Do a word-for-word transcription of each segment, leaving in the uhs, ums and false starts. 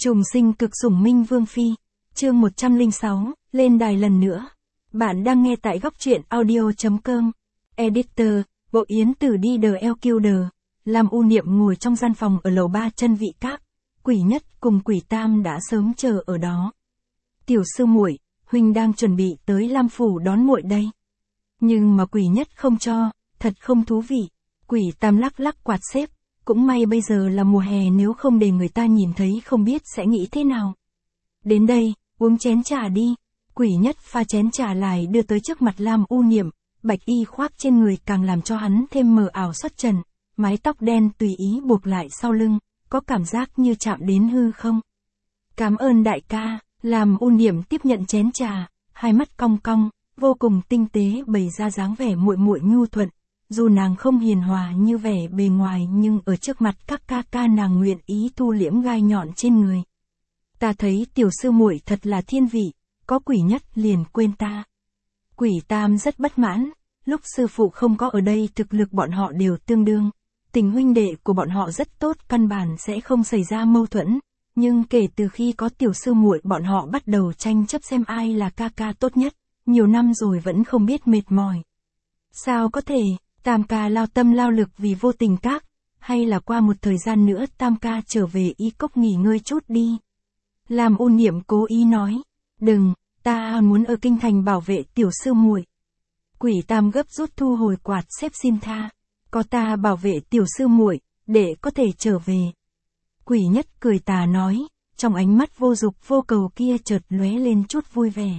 Trùng sinh cực sủng Minh Vương Phi, chương một trăm lẻ sáu, lên đài lần nữa. Bạn đang nghe tại góc truyện audio.com. Editor, Bộ Yến Tử đi đờ eo kiêu đờ. Lam U Niệm ngồi trong gian phòng ở lầu ba Chân Vị Các. Quỷ Nhất cùng Quỷ Tam đã sớm chờ ở đó. Tiểu sư muội, huynh đang chuẩn bị tới Lam phủ đón muội đây. Nhưng mà Quỷ Nhất không cho, thật không thú vị. Quỷ Tam lắc lắc quạt xếp. Cũng may bây giờ là mùa hè, nếu không để người ta nhìn thấy không biết sẽ nghĩ thế nào. Đến đây, uống chén trà đi. Quỷ Nhất pha chén trà lại đưa tới trước mặt Lam U Niệm. Bạch y khoác trên người càng làm cho hắn thêm mờ ảo xuất trần. Mái tóc đen tùy ý buộc lại sau lưng, có cảm giác như chạm đến hư không. Cảm ơn đại ca. Lam U Niệm tiếp nhận chén trà, hai mắt cong cong, vô cùng tinh tế bày ra dáng vẻ muội muội nhu thuận. Dù nàng không hiền hòa như vẻ bề ngoài, nhưng ở trước mặt các ca ca nàng nguyện ý thu liễm gai nhọn trên người. Ta thấy tiểu sư muội thật là thiên vị, có Quỷ Nhất liền quên ta. Quỷ Tam rất bất mãn, lúc sư phụ không có ở đây thực lực bọn họ đều tương đương. Tình huynh đệ của bọn họ rất tốt, căn bản sẽ không xảy ra mâu thuẫn. Nhưng kể từ khi có tiểu sư muội, bọn họ bắt đầu tranh chấp xem ai là ca ca tốt nhất. Nhiều năm rồi vẫn không biết mệt mỏi. Sao có thể? Tam ca lao tâm lao lực vì Vô Tình Các, hay là qua một thời gian nữa Tam ca trở về Y Cốc nghỉ ngơi chút đi. Lam U Niệm cố ý nói, đừng, ta muốn ở kinh thành bảo vệ tiểu sư muội. Quỷ Tam gấp rút thu hồi quạt xếp xin tha, có ta bảo vệ tiểu sư muội, để có thể trở về. Quỷ Nhất cười tà nói, trong ánh mắt vô dục vô cầu kia chợt lóe lên chút vui vẻ.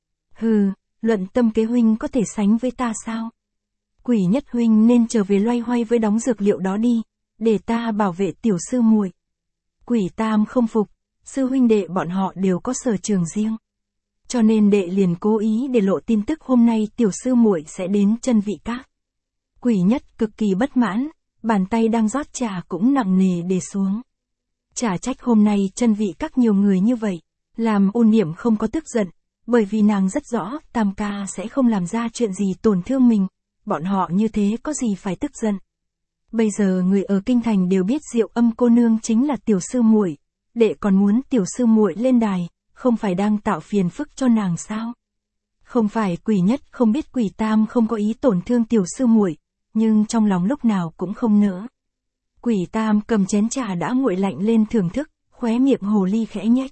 Hừ, luận tâm kế huynh có thể sánh với ta sao? Quỷ Nhất huynh nên trở về loay hoay với đống dược liệu đó đi, để ta bảo vệ tiểu sư muội. Quỷ Tam không phục, sư huynh đệ bọn họ đều có sở trường riêng. Cho nên đệ liền cố ý để lộ tin tức hôm nay tiểu sư muội sẽ đến Chân Vị Các. Quỷ Nhất cực kỳ bất mãn, bàn tay đang rót trà cũng nặng nề để xuống. Chả trách hôm nay Chân Vị Các nhiều người như vậy, làm U Niệm không có tức giận, bởi vì nàng rất rõ Tam ca sẽ không làm ra chuyện gì tổn thương mình. Bọn họ như thế có gì phải tức giận. Bây giờ người ở kinh thành đều biết Diệu Âm cô nương chính là tiểu sư muội, đệ còn muốn tiểu sư muội lên đài, không phải đang tạo phiền phức cho nàng sao? Không phải Quỷ Nhất không biết Quỷ Tam không có ý tổn thương tiểu sư muội, nhưng trong lòng lúc nào cũng không nỡ. Quỷ Tam cầm chén trà đã nguội lạnh lên thưởng thức, khóe miệng hồ ly khẽ nhếch.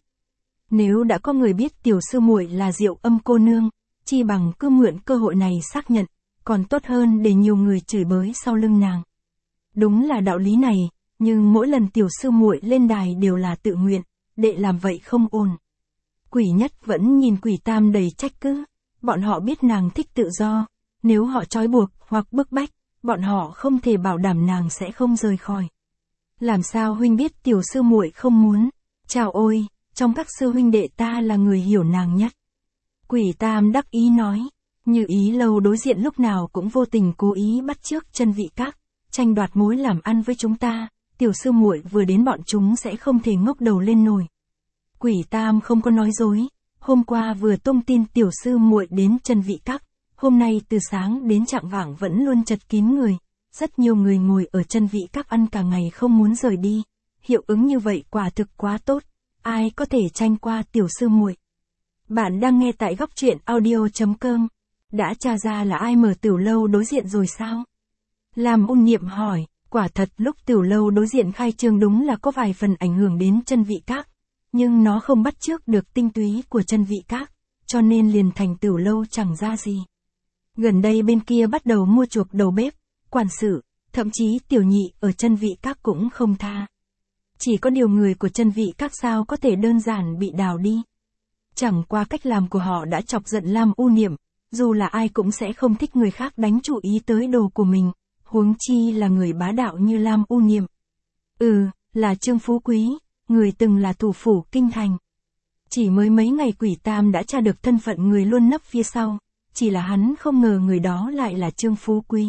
Nếu đã có người biết tiểu sư muội là Diệu Âm cô nương, chi bằng cứ mượn cơ hội này xác nhận. Còn tốt hơn để nhiều người chửi bới sau lưng nàng. Đúng là đạo lý này, nhưng mỗi lần tiểu sư muội lên đài đều là tự nguyện, đệ làm vậy không ổn. Quỷ Nhất vẫn nhìn Quỷ Tam đầy trách cứ, bọn họ biết nàng thích tự do, nếu họ trói buộc hoặc bức bách, bọn họ không thể bảo đảm nàng sẽ không rời khỏi. Làm sao huynh biết tiểu sư muội không muốn? Chào ôi, trong các sư huynh đệ ta là người hiểu nàng nhất. Quỷ Tam đắc ý nói. Như Ý Lâu đối diện lúc nào cũng vô tình cố ý bắt chước Chân Vị Các, tranh đoạt mối làm ăn với chúng ta, tiểu sư muội vừa đến bọn chúng sẽ không thể ngóc đầu lên nổi. Quỷ Tam không có nói dối, hôm qua vừa tung tin tiểu sư muội đến Chân Vị Các, hôm nay từ sáng đến chạng vạng vẫn luôn chật kín người, rất nhiều người ngồi ở Chân Vị Các ăn cả ngày không muốn rời đi, hiệu ứng như vậy quả thực quá tốt, ai có thể tranh qua tiểu sư muội. Bạn đang nghe tại góc truyện audio.com. Đã tra ra là ai mở tiểu lâu đối diện rồi sao? Lam U Niệm hỏi, quả thật lúc tiểu lâu đối diện khai trương đúng là có vài phần ảnh hưởng đến Chân Vị Các, nhưng nó không bắt chước được tinh túy của Chân Vị Các, cho nên liền thành tiểu lâu chẳng ra gì. Gần đây bên kia bắt đầu mua chuộc đầu bếp, quản sự, thậm chí tiểu nhị ở Chân Vị Các cũng không tha. Chỉ có điều người của Chân Vị Các sao có thể đơn giản bị đào đi. Chẳng qua cách làm của họ đã chọc giận Lam U Niệm. Dù là ai cũng sẽ không thích người khác đánh chú ý tới đồ của mình, huống chi là người bá đạo như Lam U Niệm. Ừ, là Trương Phú Quý, người từng là thủ phủ kinh thành. Chỉ mới mấy ngày Quỷ Tam đã tra được thân phận người luôn nấp phía sau, chỉ là hắn không ngờ người đó lại là Trương Phú Quý.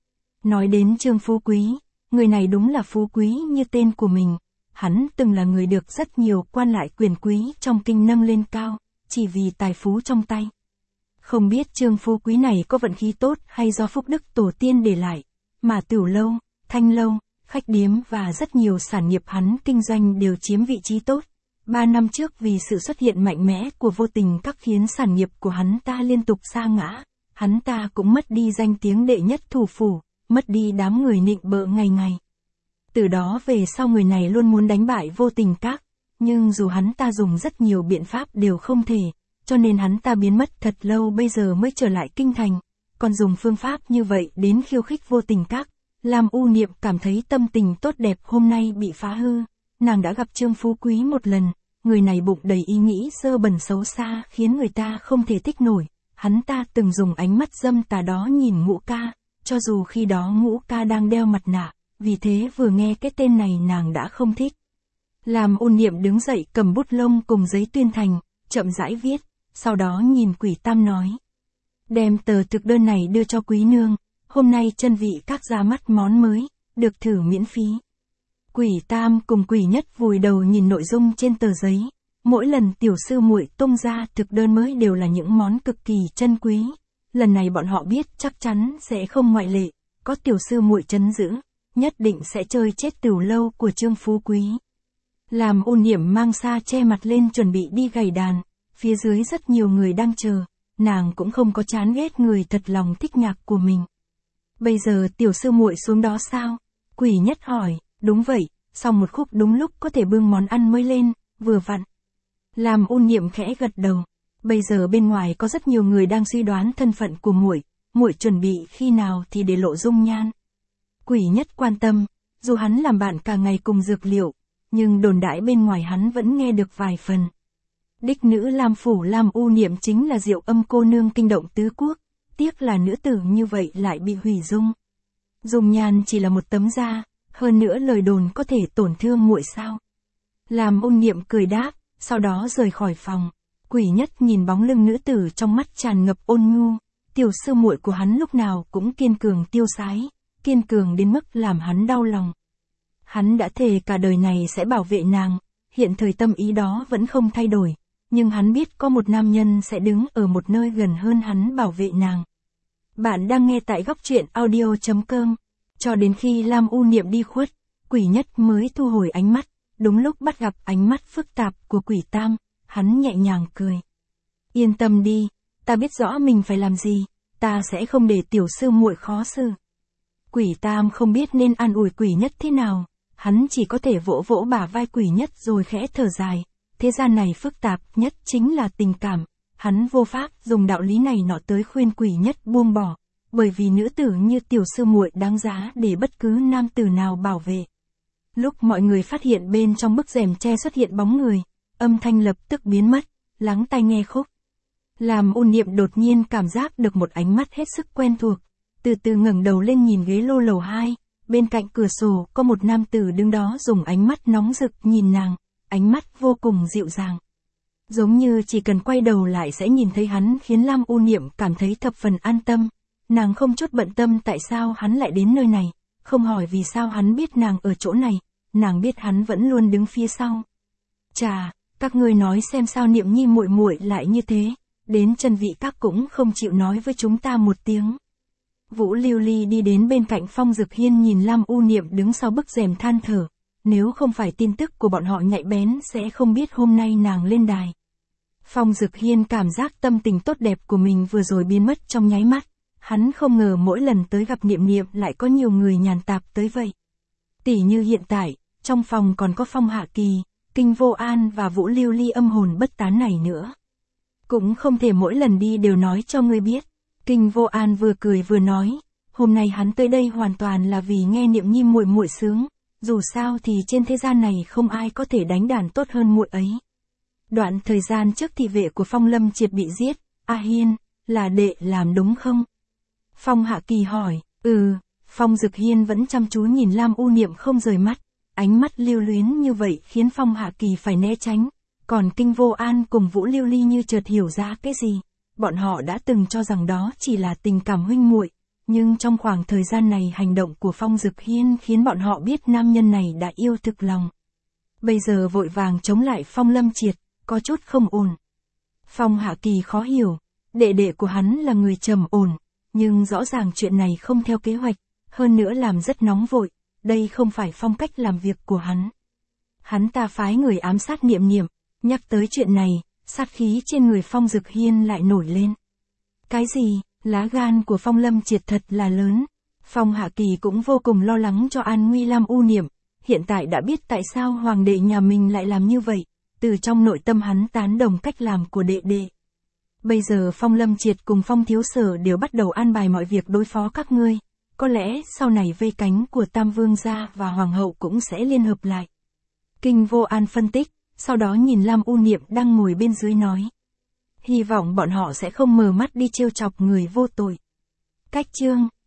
Nói đến Trương Phú Quý, người này đúng là phú quý như tên của mình, hắn từng là người được rất nhiều quan lại quyền quý trong kinh nâng lên cao, chỉ vì tài phú trong tay. Không biết Trương Phú Quý này có vận khí tốt hay do phúc đức tổ tiên để lại, mà tiểu lâu, thanh lâu, khách điếm và rất nhiều sản nghiệp hắn kinh doanh đều chiếm vị trí tốt, Ba năm trước vì sự xuất hiện mạnh mẽ của vô tình các khiến sản nghiệp của hắn ta liên tục sa ngã, hắn ta cũng mất đi danh tiếng đệ nhất thủ phủ, mất đi đám người nịnh bợ ngày ngày. Từ đó về sau người này luôn muốn đánh bại vô tình các, nhưng dù hắn ta dùng rất nhiều biện pháp đều không thể, cho nên hắn ta biến mất thật lâu bây giờ mới trở lại kinh thành, còn dùng phương pháp như vậy đến khiêu khích vô tình các. Lam U Niệm cảm thấy tâm tình tốt đẹp hôm nay bị phá hư, nàng đã gặp Trương Phú Quý một lần, người này bụng đầy ý nghĩ dơ bẩn xấu xa khiến người ta không thể thích nổi, hắn ta từng dùng ánh mắt dâm tà đó nhìn Ngũ Ca, cho dù khi đó Ngũ Ca đang đeo mặt nạ, vì thế vừa nghe cái tên này nàng đã không thích. Lam U Niệm đứng dậy cầm bút lông cùng giấy tuyên thành, chậm rãi viết, sau đó nhìn Quỷ Tam nói. Đem tờ thực đơn này đưa cho quý nương, hôm nay chân vị các ra mắt món mới, được thử miễn phí. Quỷ Tam cùng Quỷ Nhất vùi đầu nhìn nội dung trên tờ giấy, mỗi lần tiểu sư muội tung ra thực đơn mới đều là những món cực kỳ chân quý, lần này bọn họ biết chắc chắn sẽ không ngoại lệ, có tiểu sư muội trấn giữ, nhất định sẽ chơi chết Tửu Lâu của Trương Phú Quý. Làm U Niệm mang sa che mặt lên chuẩn bị đi gảy đàn, phía dưới rất nhiều người đang chờ, nàng cũng không có chán ghét người thật lòng thích nhạc của mình. Bây giờ tiểu sư muội xuống đó sao? Quỷ Nhất hỏi, đúng vậy, sau một khúc đúng lúc có thể bưng món ăn mới lên, vừa vặn. Làm U Niệm khẽ gật đầu, bây giờ bên ngoài có rất nhiều người đang suy đoán thân phận của muội, muội chuẩn bị khi nào thì để lộ dung nhan. Quỷ Nhất quan tâm, dù hắn làm bạn cả ngày cùng Dược Liệu, nhưng đồn đãi bên ngoài hắn vẫn nghe được vài phần. Đích nữ Lam phủ Lam U Niệm chính là Diệu Âm cô nương kinh động tứ quốc, tiếc là nữ tử như vậy lại bị hủy dung. Dung nhan chỉ là một tấm da, hơn nữa lời đồn có thể tổn thương muội sao? Lam U Niệm cười đáp, sau đó rời khỏi phòng. Quỷ Nhất nhìn bóng lưng nữ tử trong mắt tràn ngập ôn nhu, tiểu sư muội của hắn lúc nào cũng kiên cường tiêu sái, kiên cường đến mức làm hắn đau lòng. Hắn đã thề cả đời này sẽ bảo vệ nàng, hiện thời tâm ý đó vẫn không thay đổi, nhưng hắn biết có một nam nhân sẽ đứng ở một nơi gần hơn hắn bảo vệ nàng. Bạn đang nghe tại góc truyện audio chấm com. Cho đến khi Lam U Niệm đi khuất, Quỷ Nhất mới thu hồi ánh mắt, đúng lúc bắt gặp ánh mắt phức tạp của Quỷ Tam, hắn nhẹ nhàng cười. Yên tâm đi, ta biết rõ mình phải làm gì, ta sẽ không để tiểu sư muội khó xử. Quỷ Tam không biết nên an ủi Quỷ Nhất thế nào, hắn chỉ có thể vỗ vỗ bả vai Quỷ Nhất rồi khẽ thở dài, thế gian này phức tạp nhất chính là tình cảm, hắn vô pháp dùng đạo lý này nọ tới khuyên Quỷ Nhất buông bỏ, bởi vì nữ tử như tiểu sư muội đáng giá để bất cứ nam tử nào bảo vệ. Lúc mọi người phát hiện bên trong bức rèm tre xuất hiện bóng người, âm thanh lập tức biến mất, lắng tai nghe khúc. Làm U Niệm đột nhiên cảm giác được một ánh mắt hết sức quen thuộc, từ từ ngẩng đầu lên nhìn ghế lô lầu hai, bên cạnh cửa sổ có một nam tử đứng đó dùng ánh mắt nóng rực nhìn nàng, ánh mắt vô cùng dịu dàng. Giống như chỉ cần quay đầu lại sẽ nhìn thấy hắn khiến Lam U Niệm cảm thấy thập phần an tâm, nàng không chút bận tâm tại sao hắn lại đến nơi này, không hỏi vì sao hắn biết nàng ở chỗ này, nàng biết hắn vẫn luôn đứng phía sau. Chà, các ngươi nói xem sao Niệm Nhi muội muội lại như thế, đến chân vị các cũng không chịu nói với chúng ta một tiếng. Vũ Lưu Ly đi đến bên cạnh Phong Dực Hiên nhìn Lam U Niệm đứng sau bức rèm than thở, nếu không phải tin tức của bọn họ nhạy bén sẽ không biết hôm nay nàng lên đài. Phong Dực Hiên cảm giác tâm tình tốt đẹp của mình vừa rồi biến mất trong nháy mắt, hắn không ngờ mỗi lần tới gặp Niệm Niệm lại có nhiều người nhàn tạp tới vậy. Tỷ như hiện tại, trong phòng còn có Phong Hạ Kỳ, Kinh Vô An và Vũ Lưu Ly âm hồn bất tán này nữa. Cũng không thể mỗi lần đi đều nói cho ngươi biết. Kinh Vô An vừa cười vừa nói, hôm nay hắn tới đây hoàn toàn là vì nghe Niệm Nhi muội muội sướng, dù sao thì trên thế gian này không ai có thể đánh đàn tốt hơn muội ấy. Đoạn thời gian trước thị vệ của Phong Lâm Triệt bị giết, A Hiên, là đệ làm đúng không? Phong Hạ Kỳ hỏi, ừ, Phong Dực Hiên vẫn chăm chú nhìn Lam U Niệm không rời mắt, ánh mắt lưu luyến như vậy khiến Phong Hạ Kỳ phải né tránh, còn Kinh Vô An cùng Vũ Lưu Ly như chợt hiểu ra cái gì. Bọn họ đã từng cho rằng đó chỉ là tình cảm huynh muội, nhưng trong khoảng thời gian này hành động của Phong Dực Hiên khiến bọn họ biết nam nhân này đã yêu thực lòng. Bây giờ vội vàng chống lại Phong Lâm Triệt, có chút không ổn. Phong Hạ Kỳ khó hiểu, đệ đệ của hắn là người trầm ổn, nhưng rõ ràng chuyện này không theo kế hoạch, hơn nữa làm rất nóng vội, đây không phải phong cách làm việc của hắn. hắn ta phái người ám sát Niệm Niệm, nhắc tới chuyện này, sát khí trên người Phong Dực Hiên lại nổi lên. Cái gì, lá gan của Phong Lâm Triệt thật là lớn. Phong Hạ Kỳ cũng vô cùng lo lắng cho an nguy Lam U Niệm, hiện tại đã biết tại sao hoàng đệ nhà mình lại làm như vậy, từ trong nội tâm hắn tán đồng cách làm của đệ đệ. Bây giờ Phong Lâm Triệt cùng Phong Thiếu Sở đều bắt đầu an bài mọi việc đối phó các ngươi, có lẽ sau này vây cánh của Tam Vương gia và Hoàng hậu cũng sẽ liên hợp lại. Kinh Vô An phân tích, sau đó nhìn Lam U Niệm đang ngồi bên dưới nói. Hy vọng bọn họ sẽ không mờ mắt đi trêu chọc người vô tội. Cách chương